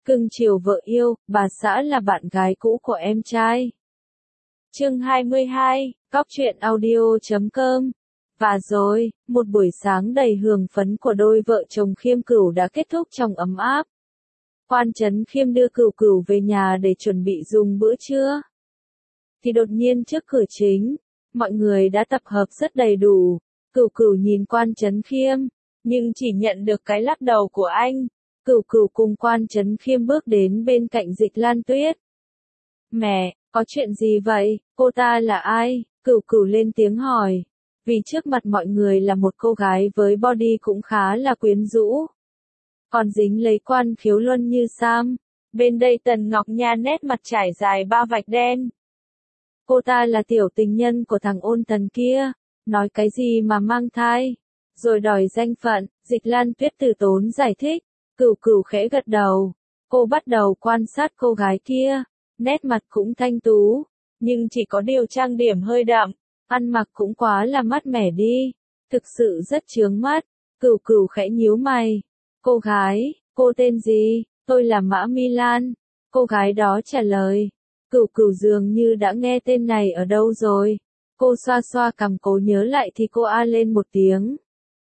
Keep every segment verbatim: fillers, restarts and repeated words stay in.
Cưng chiều vợ yêu, bà xã là bạn gái cũ của em trai. Chương hai mươi hai, Cóc truyện audio chấm com. Và rồi, một buổi sáng đầy hương phấn của đôi vợ chồng Khiêm Cửu đã kết thúc trong ấm áp. Quan Trấn Khiêm đưa Cửu Cửu về nhà để chuẩn bị dùng bữa trưa. Thì đột nhiên trước cửa chính, mọi người đã tập hợp rất đầy đủ. Cửu Cửu nhìn Quan Trấn Khiêm, nhưng chỉ nhận được cái lắc đầu của anh. Cửu Cửu cùng Quan Trấn Khiêm bước đến bên cạnh Dịch Lan Tuyết. Mẹ, có chuyện gì vậy? Cô ta là ai? Cửu Cửu lên tiếng hỏi. Vì trước mặt mọi người là một cô gái với body cũng khá là quyến rũ. Còn dính lấy Quan Khiếu Luân như Sam. Bên đây Tần Ngọc Nha nét mặt trải dài ba vạch đen. Cô ta là tiểu tình nhân của thằng Ôn Tần kia. Nói cái gì mà mang thai? Rồi đòi danh phận, Dịch Lan Tuyết từ tốn giải thích. Cửu Cửu khẽ gật đầu. Cô bắt đầu quan sát cô gái kia. Nét mặt cũng thanh tú. Nhưng chỉ có điều trang điểm hơi đậm. Ăn mặc cũng quá là mát mẻ đi. Thực sự rất chướng mắt. Cửu Cửu khẽ nhíu mày. Cô gái, cô tên gì? Tôi là Mã Mi Lan. Cô gái đó trả lời. Cửu Cửu dường như đã nghe tên này ở đâu rồi. Cô xoa xoa cằm cố nhớ lại thì cô a lên một tiếng.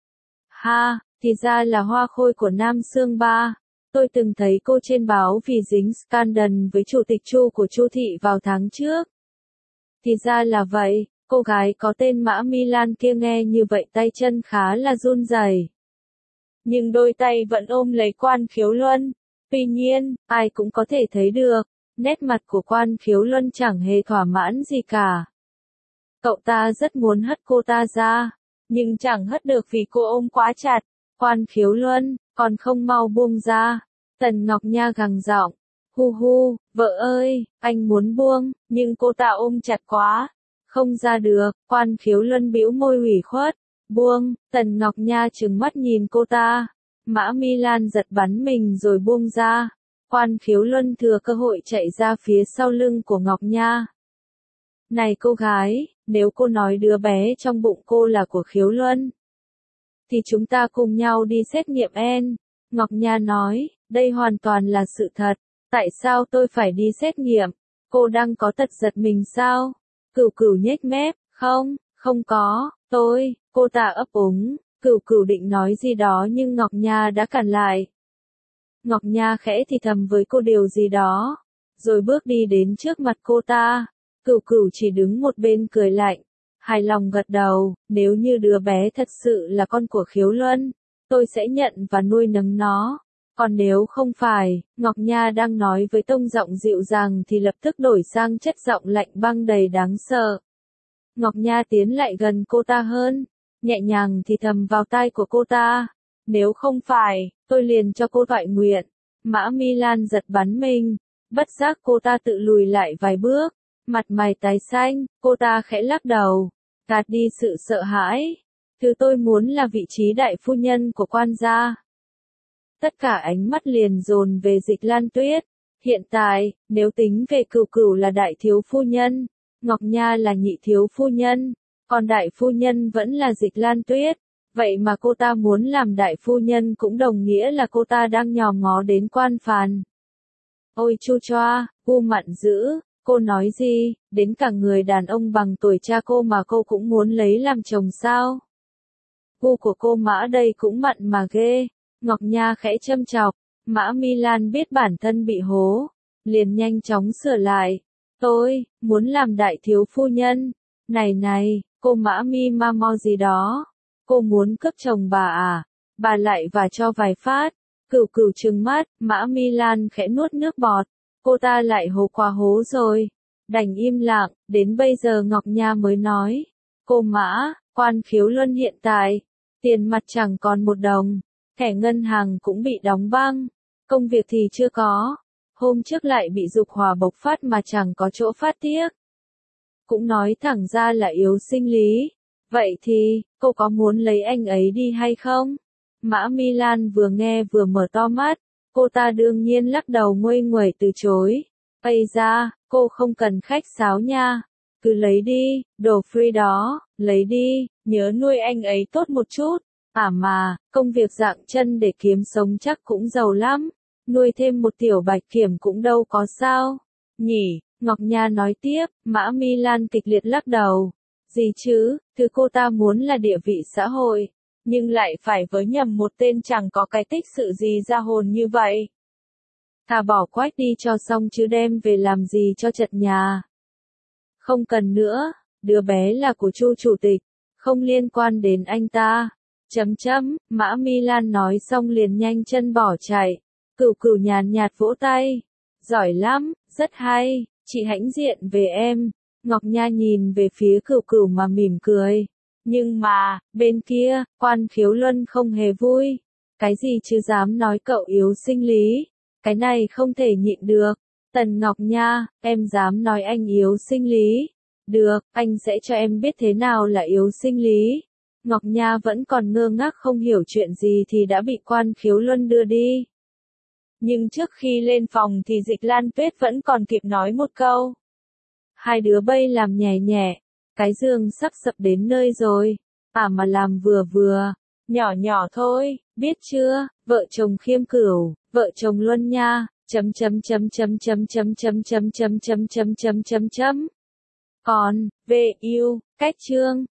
Ha, thì ra là Hoa Khôi của Nam Sương Ba. Tôi từng thấy cô trên báo vì dính scandal với chủ tịch Chu của Chu thị vào tháng trước. Thì ra là vậy, cô gái có tên Mã Mi Lan kia nghe như vậy tay chân khá là run rẩy. Nhưng đôi tay vẫn ôm lấy Quan Khiếu Luân. Tuy nhiên, ai cũng có thể thấy được, nét mặt của Quan Khiếu Luân chẳng hề thỏa mãn gì cả. Cậu ta rất muốn hất cô ta ra, nhưng chẳng hất được vì cô ôm quá chặt. Quan Khiếu Luân, còn không mau buông ra. Tần Ngọc Nha gằn giọng. Hu hu, vợ ơi, anh muốn buông, nhưng cô ta ôm chặt quá. Không ra được, Quan Khiếu Luân bĩu môi ủy khuất. Buông, Tần Ngọc Nha trừng mắt nhìn cô ta. Mã Mi Lan giật bắn mình rồi buông ra. Quan Khiếu Luân thừa cơ hội chạy ra phía sau lưng của Ngọc Nha. Này cô gái, nếu cô nói đứa bé trong bụng cô là của Khiếu Luân, thì chúng ta cùng nhau đi xét nghiệm en. Ngọc Nha nói, đây hoàn toàn là sự thật. Tại sao tôi phải đi xét nghiệm? Cô đang có tật giật mình sao? Cửu Cửu nhếch mép, không, không có, tôi, cô ta ấp úng. Cửu Cửu định nói gì đó nhưng Ngọc Nha đã cản lại. Ngọc Nha khẽ thì thầm với cô điều gì đó, rồi bước đi đến trước mặt cô ta. Cửu Cửu chỉ đứng một bên cười lạnh, hài lòng gật đầu, nếu như đứa bé thật sự là con của Khiếu Luân, tôi sẽ nhận và nuôi nấng nó. Còn nếu không phải, Ngọc Nha đang nói với tông giọng dịu dàng thì lập tức đổi sang chất giọng lạnh băng đầy đáng sợ. Ngọc Nha tiến lại gần cô ta hơn, nhẹ nhàng thì thầm vào tai của cô ta. Nếu không phải, tôi liền cho cô toại nguyện. Mã Mi Lan giật bắn mình, bất giác cô ta tự lùi lại vài bước, mặt mày tái xanh, cô ta khẽ lắc đầu, gạt đi sự sợ hãi. Thứ tôi muốn là vị trí đại phu nhân của Quan gia. Tất cả ánh mắt liền dồn về Dịch Lan Tuyết. Hiện tại, nếu tính về Cửu Cửu là đại thiếu phu nhân, Ngọc Nha là nhị thiếu phu nhân, còn đại phu nhân vẫn là Dịch Lan Tuyết. Vậy mà cô ta muốn làm đại phu nhân cũng đồng nghĩa là cô ta đang nhòm ngó đến Quan Phàn. Ôi chu choa, gu mặn dữ, cô nói gì, đến cả người đàn ông bằng tuổi cha cô mà cô cũng muốn lấy làm chồng sao? Gu của cô Mã đây cũng mặn mà ghê. Ngọc Nha khẽ châm chọc. Mã Mi Lan biết bản thân bị hố, liền nhanh chóng sửa lại. Tôi, muốn làm đại thiếu phu nhân. Này này, cô Mã Mi ma mo gì đó. Cô muốn cướp chồng bà à? Bà lại và cho vài phát. Cửu Cửu trừng mắt, Mã Mi Lan khẽ nuốt nước bọt. Cô ta lại hố quá hố rồi. Đành im lặng, đến bây giờ Ngọc Nha mới nói. Cô Mã, Quan Khiếu Luân hiện tại, tiền mặt chẳng còn một đồng. Thẻ ngân hàng cũng bị đóng băng. Công việc thì chưa có. Hôm trước lại bị dục hỏa bộc phát mà chẳng có chỗ phát tiết. Cũng nói thẳng ra là yếu sinh lý. Vậy thì, cô có muốn lấy anh ấy đi hay không? Mã Mi Lan vừa nghe vừa mở to mắt. Cô ta đương nhiên lắc đầu nguây nguẩy từ chối. Ây da, cô không cần khách sáo nha. Cứ lấy đi, đồ free đó, lấy đi, nhớ nuôi anh ấy tốt một chút. À mà, công việc dạng chân để kiếm sống chắc cũng giàu lắm. nuôi thêm một tiểu bạch kiểm cũng đâu có sao, nhỉ, Ngọc Nha nói tiếp, Mã Mi Lan kịch liệt lắc đầu. Gì chứ, thứ cô ta muốn là địa vị xã hội, nhưng lại phải với nhầm một tên chẳng có cái tích sự gì ra hồn như vậy. Thà bỏ Quách đi cho xong chứ đem về làm gì cho chật nhà. Không cần nữa, đứa bé là của Chu chủ tịch, không liên quan đến anh ta. Chấm chấm, Mã Mi Lan nói xong liền nhanh chân bỏ chạy. Cửu Cửu nhàn nhạt vỗ tay. Giỏi lắm, rất hay, chị hãnh diện về em. Ngọc Nha nhìn về phía Cửu Cửu mà mỉm cười. Nhưng mà, bên kia, Quan Khiếu Luân không hề vui. Cái gì chứ dám nói cậu yếu sinh lý. Cái này không thể nhịn được. Tần Ngọc Nha, em dám nói anh yếu sinh lý. Được, anh sẽ cho em biết thế nào là yếu sinh lý. Ngọc Nha vẫn còn ngơ ngác không hiểu chuyện gì thì đã bị Quan Khiếu Luân đưa đi. Nhưng trước khi lên phòng thì Dịch Lan Tuyết vẫn còn kịp nói một câu. Hai đứa bay làm nhẹ nhẹ, cái giường sắp sập đến nơi rồi, à mà làm vừa vừa, nhỏ nhỏ thôi, biết chưa, vợ chồng Khiêm Cửu, vợ chồng Luân Nha, chấm chấm chấm chấm chấm chấm chấm chấm chấm chấm chấm chấm chấm chấm. Còn, về yêu, cách chương